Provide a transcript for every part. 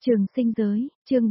Trường sinh giới, chương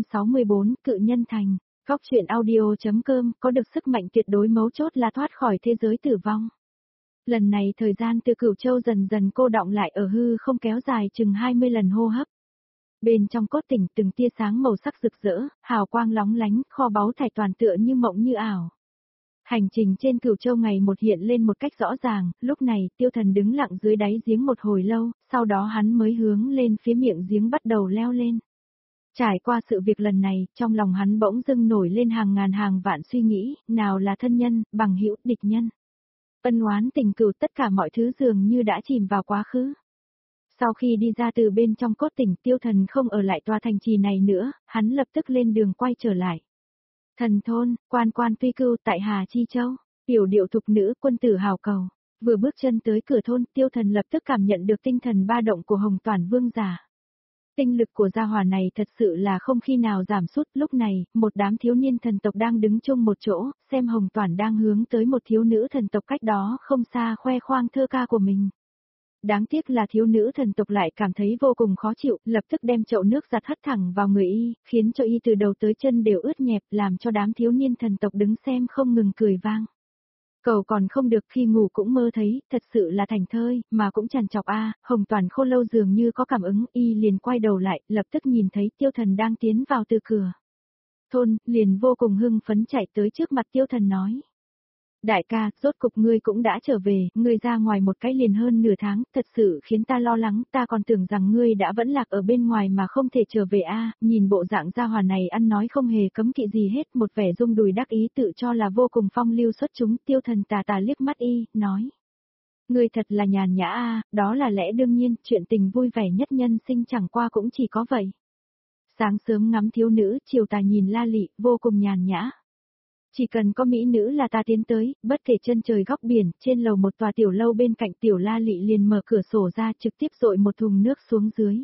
364, cự nhân thành. Góc truyện audio.com có được sức mạnh tuyệt đối mấu chốt là thoát khỏi thế giới tử vong. Lần này thời gian từ Cửu Châu dần dần cô đọng lại ở hư không kéo dài chừng 20 lần hô hấp. Bên trong cốt tỉnh từng tia sáng màu sắc rực rỡ, hào quang lóng lánh, kho báu thải toàn tựa như mộng như ảo. Hành trình trên Cửu Châu ngày một hiện lên một cách rõ ràng, lúc này Tiêu Thần đứng lặng dưới đáy giếng một hồi lâu, sau đó hắn mới hướng lên phía miệng giếng bắt đầu leo lên. Trải qua sự việc lần này, trong lòng hắn bỗng dưng nổi lên hàng ngàn hàng vạn suy nghĩ, nào là thân nhân, bằng hữu, địch nhân. Ân oán tình cừu, tất cả mọi thứ dường như đã chìm vào quá khứ. Sau khi đi ra từ bên trong cốt tỉnh, Tiêu Thần không ở lại tòa thành trì này nữa, hắn lập tức lên đường quay trở lại. Thần thôn, quan quan tuy cưu tại Hà Chi Châu, tiểu điệu thục nữ, quân tử hào cầu. Vừa bước chân tới cửa thôn, Tiêu Thần lập tức cảm nhận được tinh thần ba động của Hồng Toản Vương giả. Tinh lực của gia hỏa này thật sự là không khi nào giảm sút. Lúc này, một đám thiếu niên thần tộc đang đứng chung một chỗ, xem Hồng Toản đang hướng tới một thiếu nữ thần tộc cách đó không xa khoe khoang thơ ca của mình. Đáng tiếc là thiếu nữ thần tộc lại cảm thấy vô cùng khó chịu, lập tức đem chậu nước giặt hất thẳng vào người y, khiến cho y từ đầu tới chân đều ướt nhẹp, làm cho đám thiếu niên thần tộc đứng xem không ngừng cười vang. Cầu còn không được, khi ngủ cũng mơ thấy, thật sự là thành thơi, mà cũng trằn trọc a. Hồng Toản Khô Lâu dường như có cảm ứng, y liền quay đầu lại, lập tức nhìn thấy Tiêu Thần đang tiến vào từ cửa thôn, liền vô cùng hưng phấn chạy tới trước mặt Tiêu Thần nói. Đại ca, rốt cục ngươi cũng đã trở về, ngươi ra ngoài một cái liền hơn nửa tháng, thật sự khiến ta lo lắng, ta còn tưởng rằng ngươi đã vẫn lạc ở bên ngoài mà không thể trở về a. Nhìn bộ dạng gia hỏa này ăn nói không hề cấm kỵ gì hết, một vẻ rung đùi đắc ý tự cho là vô cùng phong lưu xuất chúng. Tiêu Thần tà tà liếc mắt y, nói. Ngươi thật là nhàn nhã a, đó là lẽ đương nhiên, chuyện tình vui vẻ nhất nhân sinh chẳng qua cũng chỉ có vậy. Sáng sớm ngắm thiếu nữ, chiều tà nhìn la lị, vô cùng nhàn nhã. Chỉ cần có mỹ nữ là ta tiến tới, bất kể chân trời góc biển, trên lầu một tòa tiểu lâu bên cạnh tiểu la lị liền mở cửa sổ ra trực tiếp dội một thùng nước xuống dưới.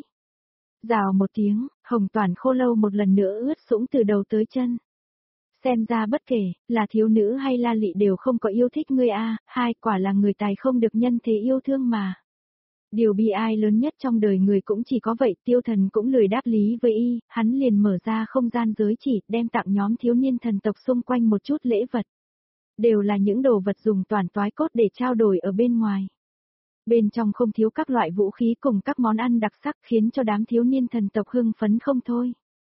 Rào một tiếng, Hồng Toản Khô Lâu một lần nữa ướt sũng từ đầu tới chân. Xem ra bất kể, là thiếu nữ hay la lị đều không có yêu thích ngươi a, hai quả là người tài không được nhân thế yêu thương mà. Điều bi ai lớn nhất trong đời người cũng chỉ có vậy. Tiêu Thần cũng lười đáp lý với y, hắn liền mở ra không gian giới chỉ, đem tặng nhóm thiếu niên thần tộc xung quanh một chút lễ vật. Đều là những đồ vật dùng toàn toái cốt để trao đổi ở bên ngoài. Bên trong không thiếu các loại vũ khí cùng các món ăn đặc sắc, khiến cho đám thiếu niên thần tộc hưng phấn không thôi.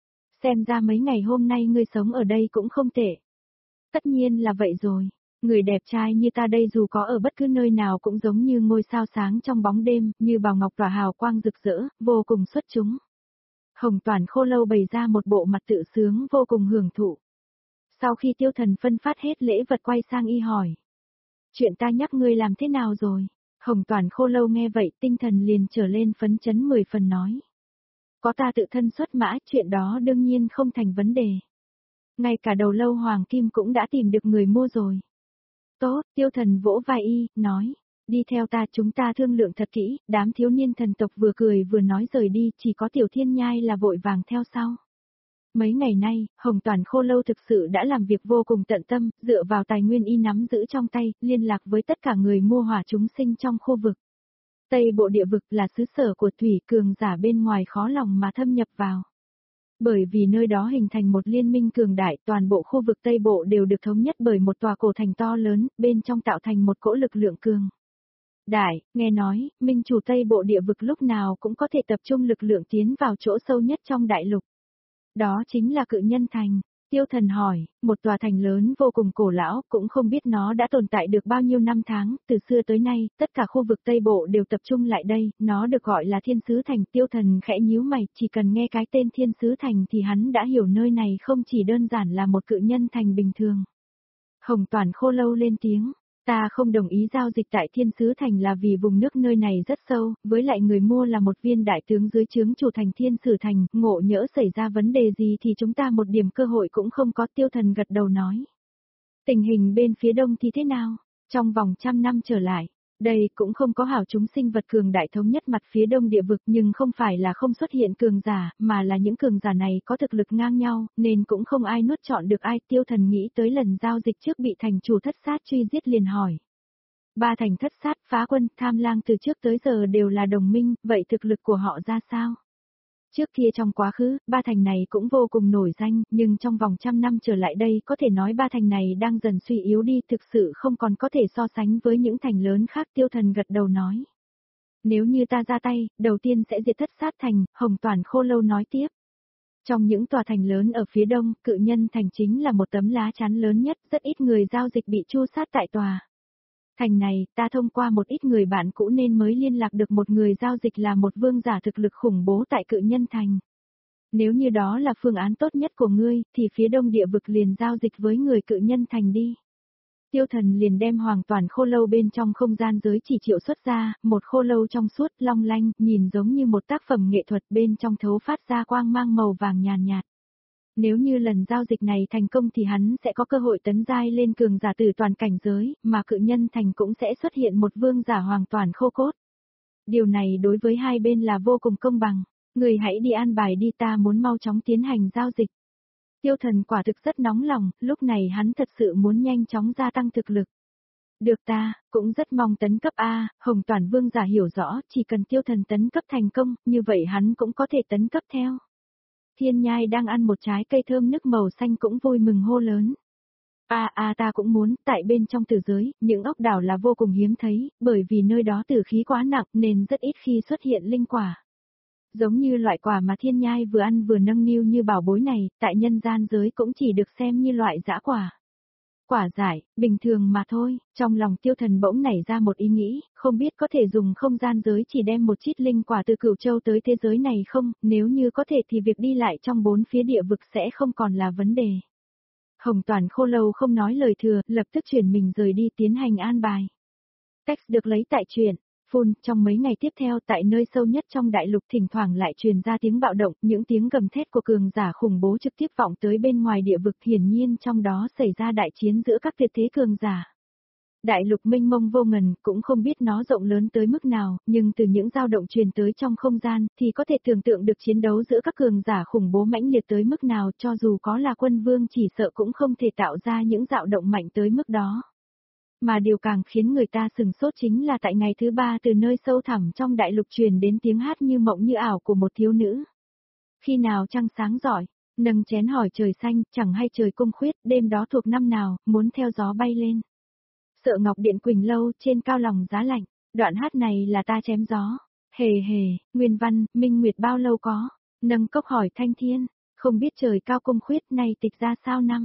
Xem ra mấy ngày hôm nay ngươi sống ở đây cũng không tệ. Tất nhiên là vậy rồi. Người đẹp trai như ta đây dù có ở bất cứ nơi nào cũng giống như ngôi sao sáng trong bóng đêm, như bào ngọc tỏa hào quang rực rỡ, vô cùng xuất chúng. Hồng Toản Khô Lâu bày ra một bộ mặt tự sướng vô cùng hưởng thụ. Sau khi Tiêu Thần phân phát hết lễ vật quay sang y hỏi. Chuyện ta nhắc ngươi làm thế nào rồi? Hồng Toản Khô Lâu nghe vậy tinh thần liền trở lên phấn chấn 10 phần nói. Có ta tự thân xuất mã, chuyện đó đương nhiên không thành vấn đề. Ngay cả đầu lâu hoàng kim cũng đã tìm được người mua rồi. Tốt, Tiêu Thần vỗ vai y, nói, đi theo ta, chúng ta thương lượng thật kỹ. Đám thiếu niên thần tộc vừa cười vừa nói rời đi, chỉ có Tiểu Thiên Nhai là vội vàng theo sau. Mấy ngày nay, Hồng Toản Khô Lâu thực sự đã làm việc vô cùng tận tâm, dựa vào tài nguyên y nắm giữ trong tay, liên lạc với tất cả người mua hỏa chúng sinh trong khu vực. Tây Bộ địa vực là xứ sở của thủy, cường giả bên ngoài khó lòng mà thâm nhập vào. Bởi vì nơi đó hình thành một liên minh cường đại, toàn bộ khu vực Tây Bộ đều được thống nhất bởi một tòa cổ thành to lớn, bên trong tạo thành một cỗ lực lượng cường đại. Nghe nói, minh chủ Tây Bộ địa vực lúc nào cũng có thể tập trung lực lượng tiến vào chỗ sâu nhất trong đại lục. Đó chính là Cự Nhân Thành. Tiêu Thần hỏi, một tòa thành lớn vô cùng cổ lão, cũng không biết nó đã tồn tại được bao nhiêu năm tháng, từ xưa tới nay, tất cả khu vực Tây Bộ đều tập trung lại đây, nó được gọi là Thiên Sứ Thành. Tiêu Thần khẽ nhíu mày, chỉ cần nghe cái tên Thiên Sứ Thành thì hắn đã hiểu nơi này không chỉ đơn giản là một cự nhân thành bình thường. Hồng Toản Khô Lâu lên tiếng. Ta không đồng ý giao dịch tại Thiên Sứ Thành là vì vùng nước nơi này rất sâu, với lại người mua là một viên đại tướng dưới trướng chủ thành Thiên Sử Thành, ngộ nhỡ xảy ra vấn đề gì thì chúng ta một điểm cơ hội cũng không có. Tiêu Thần gật đầu nói. Tình hình bên phía đông thì thế nào? Trong vòng 100 năm trở lại, đây cũng không có hảo chúng sinh vật cường đại thống nhất mặt phía đông địa vực, nhưng không phải là không xuất hiện cường giả, mà là những cường giả này có thực lực ngang nhau, nên cũng không ai nuốt chọn được ai. Tiêu Thần nghĩ tới lần giao dịch trước bị thành chủ Thất Sát truy giết liền hỏi. Ba thành Thất Sát, Phá Quân, Tham Lang từ trước tới giờ đều là đồng minh, vậy thực lực của họ ra sao? Trước kia trong quá khứ, ba thành này cũng vô cùng nổi danh, nhưng trong vòng trăm năm trở lại đây có thể nói ba thành này đang dần suy yếu đi, thực sự không còn có thể so sánh với những thành lớn khác. Tiêu Thần gật đầu nói. Nếu như ta ra tay, đầu tiên sẽ diệt Thất Sát Thành, Hồng Toản Khô Lâu nói tiếp. Trong những tòa thành lớn ở phía đông, Cự Nhân Thành chính là một tấm lá chắn lớn nhất, rất ít người giao dịch bị tru sát tại tòa thành này. Ta thông qua một ít người bạn cũ nên mới liên lạc được một người giao dịch là một vương giả thực lực khủng bố tại Cự Nhân Thành. Nếu như đó là phương án tốt nhất của ngươi, thì phía đông địa vực liền giao dịch với người Cự Nhân Thành đi. Tiêu Thần liền đem Hoàng Toản Khô Lâu bên trong không gian giới chỉ triệu xuất ra, một khô lâu trong suốt, long lanh, nhìn giống như một tác phẩm nghệ thuật, bên trong thấu phát ra quang mang màu vàng nhàn nhạt. Nếu như lần giao dịch này thành công thì hắn sẽ có cơ hội tấn giai lên cường giả tử toàn cảnh giới, mà Cự Nhân Thành cũng sẽ xuất hiện một vương giả Hoàng Toản Khô Cốt. Điều này đối với hai bên là vô cùng công bằng. Người hãy đi an bài đi, ta muốn mau chóng tiến hành giao dịch. Tiêu Thần quả thực rất nóng lòng, lúc này hắn thật sự muốn nhanh chóng gia tăng thực lực. Được, ta cũng rất mong tấn cấp A. Hồng Toản Vương giả hiểu rõ, chỉ cần Tiêu Thần tấn cấp thành công, như vậy hắn cũng có thể tấn cấp theo. Thiên Nhai đang ăn một trái cây thơm nức màu xanh cũng vui mừng hô lớn. Ta cũng muốn. Tại bên trong tử giới, những ốc đảo là vô cùng hiếm thấy, bởi vì nơi đó tử khí quá nặng nên rất ít khi xuất hiện linh quả. Giống như loại quả mà Thiên Nhai vừa ăn vừa nâng niu như bảo bối này, tại nhân gian giới cũng chỉ được xem như loại dã quả. Quả dại, bình thường mà thôi. Trong lòng Tiêu Thần bỗng nảy ra một ý nghĩ, không biết có thể dùng không gian giới chỉ đem một chít linh quả từ Cửu Châu tới thế giới này không, nếu như có thể thì việc đi lại trong bốn phía địa vực sẽ không còn là vấn đề. Hồng Toản Khô Lâu không nói lời thừa, lập tức chuyển mình rời đi tiến hành an bài. Text được lấy tại truyện. Trong mấy ngày tiếp theo tại nơi sâu nhất trong đại lục thỉnh thoảng lại truyền ra tiếng bạo động, những tiếng gầm thét của cường giả khủng bố trực tiếp vọng tới bên ngoài địa vực, hiển nhiên trong đó xảy ra đại chiến giữa các tuyệt thế cường giả. Đại lục mênh mông vô ngần, cũng không biết nó rộng lớn tới mức nào, nhưng từ những dao động truyền tới trong không gian, thì có thể tưởng tượng được chiến đấu giữa các cường giả khủng bố mãnh liệt tới mức nào, cho dù có là quân vương chỉ sợ cũng không thể tạo ra những dao động mạnh tới mức đó. Mà điều càng khiến người ta sừng sốt chính là tại ngày thứ ba từ nơi sâu thẳm trong đại lục truyền đến tiếng hát như mộng như ảo của một thiếu nữ. Khi nào trăng sáng rọi, nâng chén hỏi trời xanh, chẳng hay trời cung khuyết, đêm đó thuộc năm nào, muốn theo gió bay lên. Sợ ngọc điện Quỳnh Lâu trên cao lòng giá lạnh, đoạn hát này là ta chém gió. Hề hề, nguyên văn, minh nguyệt bao lâu có, nâng cốc hỏi thanh thiên, không biết trời cao cung khuyết này tịch ra sao năm.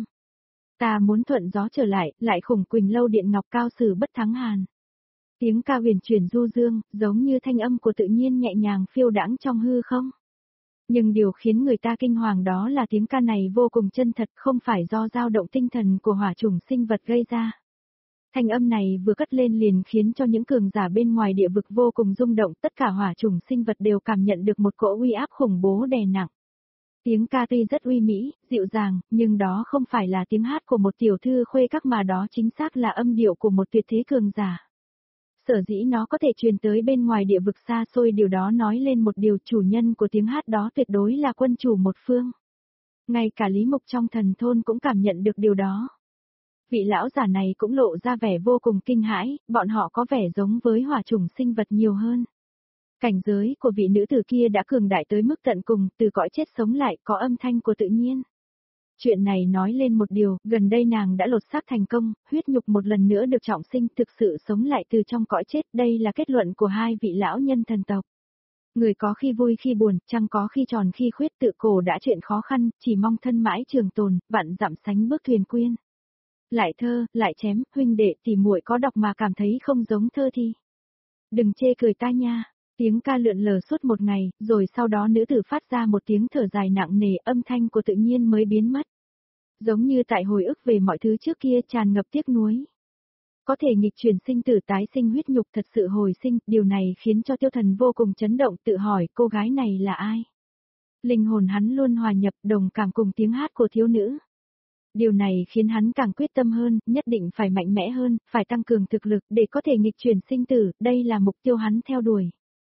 Ta muốn thuận gió trở lại, lại khủng Quỳnh Lâu điện ngọc cao sử bất thắng hàn. Tiếng ca huyền chuyển du dương, giống như thanh âm của tự nhiên nhẹ nhàng phiêu đãng trong hư không. Nhưng điều khiến người ta kinh hoàng đó là tiếng ca này vô cùng chân thật, không phải do dao động tinh thần của hỏa chủng sinh vật gây ra. Thanh âm này vừa cất lên liền khiến cho những cường giả bên ngoài địa vực vô cùng rung động, tất cả hỏa chủng sinh vật đều cảm nhận được một cỗ uy áp khủng bố đè nặng. Tiếng ca tuy rất uy mỹ, dịu dàng, nhưng đó không phải là tiếng hát của một tiểu thư khuê các mà đó chính xác là âm điệu của một tuyệt thế cường giả. Sở dĩ nó có thể truyền tới bên ngoài địa vực xa xôi, điều đó nói lên một điều, chủ nhân của tiếng hát đó tuyệt đối là quân chủ một phương. Ngay cả Lý Mục trong thần thôn cũng cảm nhận được điều đó. Vị lão giả này cũng lộ ra vẻ vô cùng kinh hãi, bọn họ có vẻ giống với hỏa chủng sinh vật nhiều hơn. Cảnh giới của vị nữ tử kia đã cường đại tới mức tận cùng, từ cõi chết sống lại, có âm thanh của tự nhiên. Chuyện này nói lên một điều, gần đây nàng đã lột xác thành công, huyết nhục một lần nữa được trọng sinh, thực sự sống lại từ trong cõi chết, đây là kết luận của hai vị lão nhân thần tộc. Người có khi vui khi buồn, trăng có khi tròn khi khuyết, tự cổ đã chuyện khó khăn, chỉ mong thân mãi trường tồn, vạn dặm sánh bước thuyền quyên. Lại thơ, lại chém, huynh đệ tỷ muội có đọc mà cảm thấy không giống thơ thì đừng chê cười ta nha. Tiếng ca lượn lờ suốt một ngày, rồi sau đó nữ tử phát ra một tiếng thở dài nặng nề, âm thanh của tự nhiên mới biến mất. Giống như tại hồi ức về mọi thứ trước kia tràn ngập tiếc nuối. Có thể nghịch chuyển sinh tử tái sinh huyết nhục thật sự hồi sinh, điều này khiến cho Tiêu Thần vô cùng chấn động, tự hỏi cô gái này là ai. Linh hồn hắn luôn hòa nhập đồng cảm cùng tiếng hát của thiếu nữ. Điều này khiến hắn càng quyết tâm hơn, nhất định phải mạnh mẽ hơn, phải tăng cường thực lực để có thể nghịch chuyển sinh tử, đây là mục tiêu hắn theo đuổi.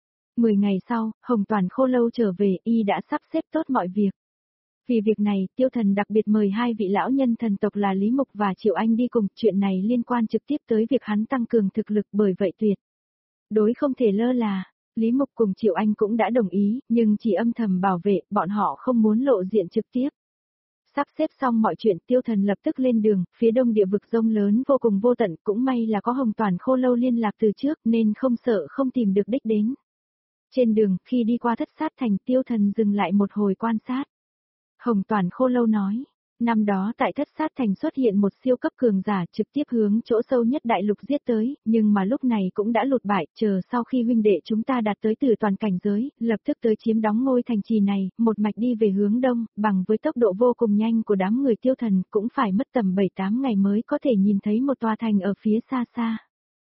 10 ngày sau, Hồng Toản Khô Lâu trở về, y đã sắp xếp tốt mọi việc. Vì việc này, Tiêu Thần đặc biệt mời hai vị lão nhân thần tộc là Lý Mục và Triệu Anh đi cùng, chuyện này liên quan trực tiếp tới việc hắn tăng cường thực lực, bởi vậy tuyệt đối không thể lơ là. Lý Mục cùng Triệu Anh cũng đã đồng ý, nhưng chỉ âm thầm bảo vệ, bọn họ không muốn lộ diện trực tiếp. Sắp xếp xong mọi chuyện, Tiêu Thần lập tức lên đường, phía đông địa vực rông lớn vô cùng vô tận, cũng may là có Hồng Toàn Khô Lâu liên lạc từ trước nên không sợ không tìm được đích đến. Trên đường, khi đi qua Thất Sát Thành, Tiêu Thần dừng lại một hồi quan sát. Hồng Toàn Khô Lâu nói, năm đó tại Thất Sát Thành xuất hiện một siêu cấp cường giả trực tiếp hướng chỗ sâu nhất đại lục giết tới, nhưng mà lúc này cũng đã lụt bại, chờ sau khi huynh đệ chúng ta đạt tới từ toàn cảnh giới, lập tức tới chiếm đóng ngôi thành trì này, một mạch đi về hướng đông, bằng với tốc độ vô cùng nhanh của đám người Tiêu Thần cũng phải mất tầm 7-8 ngày mới có thể nhìn thấy một tòa thành ở phía xa xa.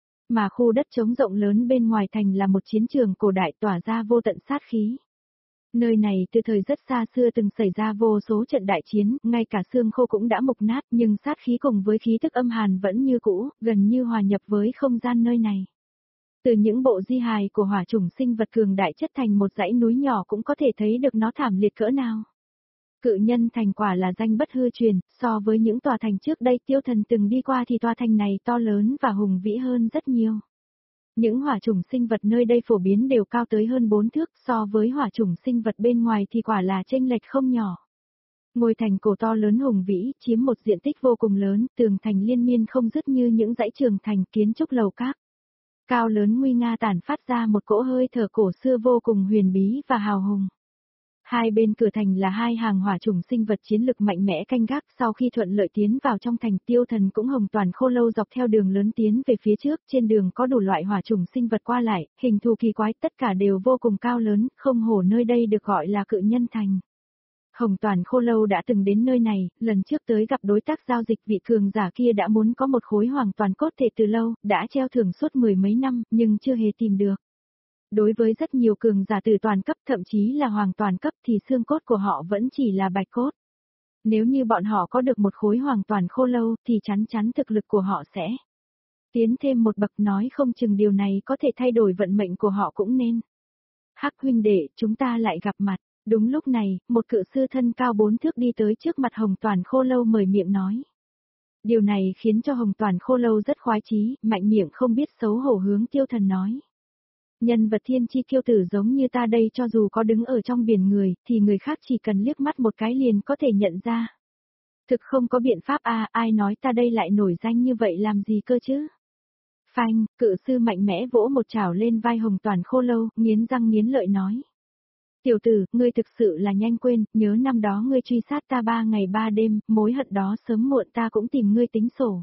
Mà khu đất trống rộng lớn bên ngoài thành là một chiến trường cổ đại tỏa ra vô tận sát khí. Nơi này từ thời rất xa xưa từng xảy ra vô số trận đại chiến, ngay cả xương khô cũng đã mục nát, nhưng sát khí cùng với khí tức âm hàn vẫn như cũ, gần như hòa nhập với không gian nơi này. Từ những bộ di hài của hỏa chủng sinh vật cường đại chất thành một dãy núi nhỏ cũng có thể thấy được nó thảm liệt cỡ nào. Cự nhân thành quả là danh bất hư truyền, so với những tòa thành trước đây Tiêu Thần từng đi qua thì tòa thành này to lớn và hùng vĩ hơn rất nhiều. Những hỏa chủng sinh vật nơi đây phổ biến đều cao tới hơn 4 thước, so với hỏa chủng sinh vật bên ngoài thì quả là chênh lệch không nhỏ. Ngôi thành cổ to lớn hùng vĩ, chiếm một diện tích vô cùng lớn, tường thành liên miên không dứt như những dãy trường thành kiến trúc lầu các. Cao lớn nguy nga tản phát ra một cỗ hơi thở cổ xưa vô cùng huyền bí và hào hùng. Hai bên cửa thành là hai hàng hỏa chủng sinh vật chiến lực mạnh mẽ canh gác, sau khi thuận lợi tiến vào trong thành Tiêu Thần cũng Hồng Toàn Khô Lâu dọc theo đường lớn tiến về phía trước, trên đường có đủ loại hỏa chủng sinh vật qua lại, hình thù kỳ quái, tất cả đều vô cùng cao lớn, không hổ nơi đây được gọi là cự nhân thành. Hồng Toàn Khô Lâu đã từng đến nơi này, lần trước tới gặp đối tác giao dịch vị cường giả kia đã muốn có một khối hoàng toàn cốt thể từ lâu, đã treo thưởng suốt 10 mấy năm, nhưng chưa hề tìm được. Đối với rất nhiều cường giả từ toàn cấp thậm chí là hoàng toàn cấp thì xương cốt của họ vẫn chỉ là bạch cốt. Nếu như bọn họ có được một khối hoàng toàn khô lâu thì chắn chắn thực lực của họ sẽ tiến thêm một bậc, nói không chừng điều này có thể thay đổi vận mệnh của họ cũng nên. Hắc huynh đệ, chúng ta lại gặp mặt. Đúng lúc này, một cự sư thân cao 4 thước đi tới trước mặt Hồng Toàn Khô Lâu mời miệng nói. Điều này khiến cho Hồng Toàn Khô Lâu rất khoái chí, mạnh miệng không biết xấu hổ hướng Tiêu Thần nói. Nhân vật thiên chi kiêu tử giống như ta đây cho dù có đứng ở trong biển người, thì người khác chỉ cần liếc mắt một cái liền có thể nhận ra. Thực không có biện pháp ai nói ta đây lại nổi danh như vậy làm gì cơ chứ? Phanh, cự sư mạnh mẽ vỗ một chảo lên vai Hồng Toàn Khô Lâu, nghiến răng nghiến lợi nói. Tiểu tử, ngươi thực sự là nhanh quên, nhớ năm đó ngươi truy sát ta 3 ngày 3 đêm, mối hận đó sớm muộn ta cũng tìm ngươi tính sổ.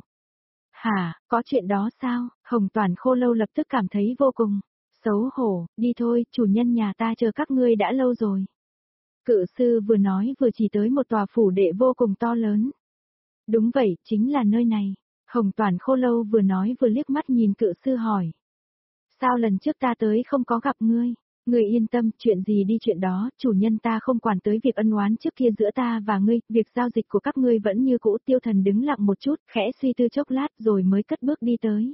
Hả, có chuyện đó sao? Hồng Toàn Khô Lâu lập tức cảm thấy vô cùng xấu hổ, đi thôi, chủ nhân nhà ta chờ các ngươi đã lâu rồi. Cự sư vừa nói vừa chỉ tới một tòa phủ đệ vô cùng to lớn. Đúng vậy, chính là nơi này. Hồng Toàn Khô Lâu vừa nói vừa liếc mắt nhìn cự sư hỏi. Sao lần trước ta tới không có gặp ngươi? Ngươi yên tâm, chuyện gì đi chuyện đó, chủ nhân ta không quản tới việc ân oán trước kia giữa ta và ngươi, việc giao dịch của các ngươi vẫn như cũ. Tiêu Thần đứng lặng một chút, khẽ suy tư chốc lát rồi mới cất bước đi tới.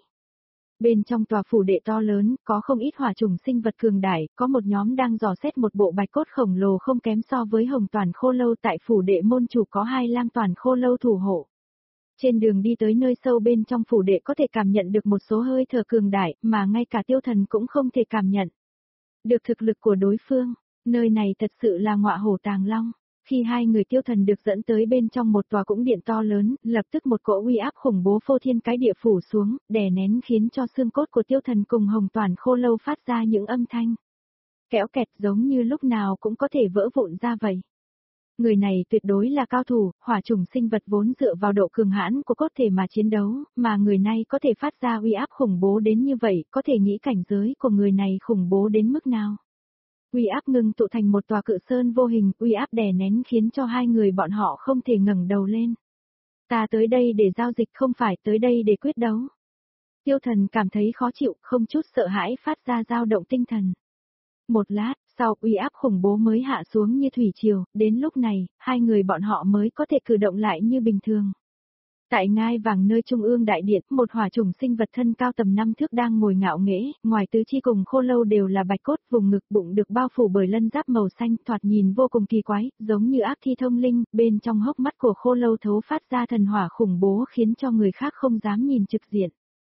Bên trong tòa phủ đệ to lớn, có không ít hỏa chủng sinh vật cường đại, có một nhóm đang dò xét một bộ bạch cốt khổng lồ không kém so với Hồng Toàn Khô Lâu. Tại phủ đệ môn chủ có 2 Lam Toàn Khô Lâu thủ hộ. Trên đường đi tới nơi sâu bên trong phủ đệ có thể cảm nhận được một số hơi thở cường đại mà ngay cả Tiêu Thần cũng không thể cảm nhận được thực lực của đối phương. Nơi này thật sự là ngọa hổ tàng long. Khi hai người Tiêu Thần được dẫn tới bên trong một tòa cũng điện to lớn, lập tức một cỗ uy áp khủng bố phô thiên cái địa phủ xuống, đè nén khiến cho xương cốt của Tiêu Thần cùng Hồng Toàn Khô Lâu phát ra những âm thanh kéo kẹt giống như lúc nào cũng có thể vỡ vụn ra vậy. Người này tuyệt đối là cao thủ, hỏa chủng sinh vật vốn dựa vào độ cường hãn của cốt thể mà chiến đấu, mà người này có thể phát ra uy áp khủng bố đến như vậy, có thể nghĩ cảnh giới của người này khủng bố đến mức nào. Uy áp ngưng tụ thành một tòa cự sơn vô hình, uy áp đè nén khiến cho hai người bọn họ không thể ngẩng đầu lên. Ta tới đây để giao dịch không phải tới đây để quyết đấu. Tiêu Thần cảm thấy khó chịu, không chút sợ hãi phát ra dao động tinh thần. Một lát, sau uy áp khủng bố mới hạ xuống như thủy triều, đến lúc này, hai người bọn họ mới có thể cử động lại như bình thường. Tại ngai vàng nơi trung ương đại điện, một hỏa chủng sinh vật thân cao tầm 5 thước đang ngồi ngạo nghễ, ngoài tứ chi cùng khô lâu đều là bạch cốt, vùng ngực bụng được bao phủ bởi lân giáp màu xanh, thoạt nhìn vô cùng kỳ quái, giống như ác thi thông linh, bên trong hốc mắt của khô lâu thấu phát ra thần hỏa khủng bố khiến cho người khác không dám nhìn trực diện.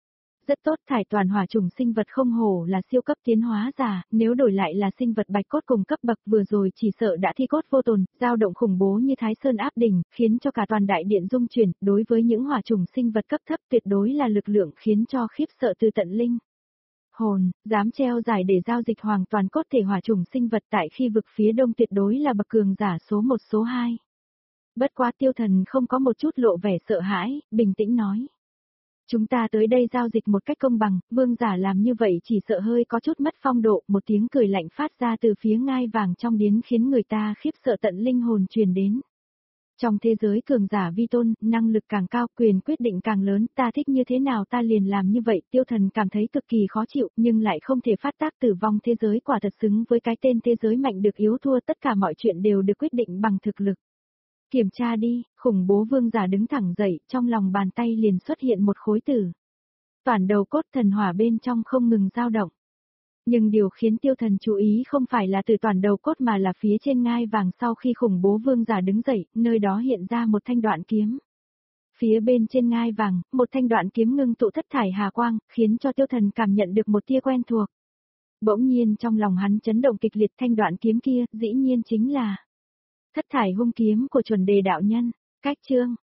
Rất tốt, thải toàn hỏa chủng sinh vật không hổ là siêu cấp tiến hóa giả, nếu đổi lại là sinh vật bạch cốt cùng cấp bậc vừa rồi chỉ sợ đã thi cốt vô tồn, dao động khủng bố như Thái Sơn áp đỉnh, khiến cho cả toàn đại điện rung chuyển, đối với những hỏa chủng sinh vật cấp thấp tuyệt đối là lực lượng khiến cho khiếp sợ từ tận linh. Hồn, dám treo giải để giao dịch hoàn toàn cốt thể hỏa chủng sinh vật tại khi vực phía đông tuyệt đối là bậc cường giả số 1 số 2. Bất quá Tiêu Thần không có một chút lộ vẻ sợ hãi, bình tĩnh nói. Chúng ta tới đây giao dịch một cách công bằng, vương giả làm như vậy chỉ sợ hơi có chút mất phong độ, một tiếng cười lạnh phát ra từ phía ngai vàng trong điến khiến người ta khiếp sợ tận linh hồn truyền đến. Trong thế giới cường giả vi tôn, năng lực càng cao, quyền quyết định càng lớn, ta thích như thế nào ta liền làm như vậy, Tiêu Thần cảm thấy cực kỳ khó chịu, nhưng lại không thể phát tác tử vong thế giới quả thật xứng với cái tên thế giới mạnh được yếu thua, tất cả mọi chuyện đều được quyết định bằng thực lực. Kiểm tra đi, khủng bố vương giả đứng thẳng dậy, trong lòng bàn tay liền xuất hiện một khối tử. Toàn đầu cốt thần hỏa bên trong không ngừng dao động. Nhưng điều khiến Tiêu Thần chú ý không phải là từ toàn đầu cốt mà là phía trên ngai vàng sau khi khủng bố vương giả đứng dậy, nơi đó hiện ra một thanh đoạn kiếm. Phía bên trên ngai vàng, một thanh đoạn kiếm ngưng tụ thất thải hà quang, khiến cho Tiêu Thần cảm nhận được một tia quen thuộc. Bỗng nhiên trong lòng hắn chấn động kịch liệt, thanh đoạn kiếm kia, dĩ nhiên chính là thất thải hung kiếm của chuẩn đề đạo nhân. Cách chương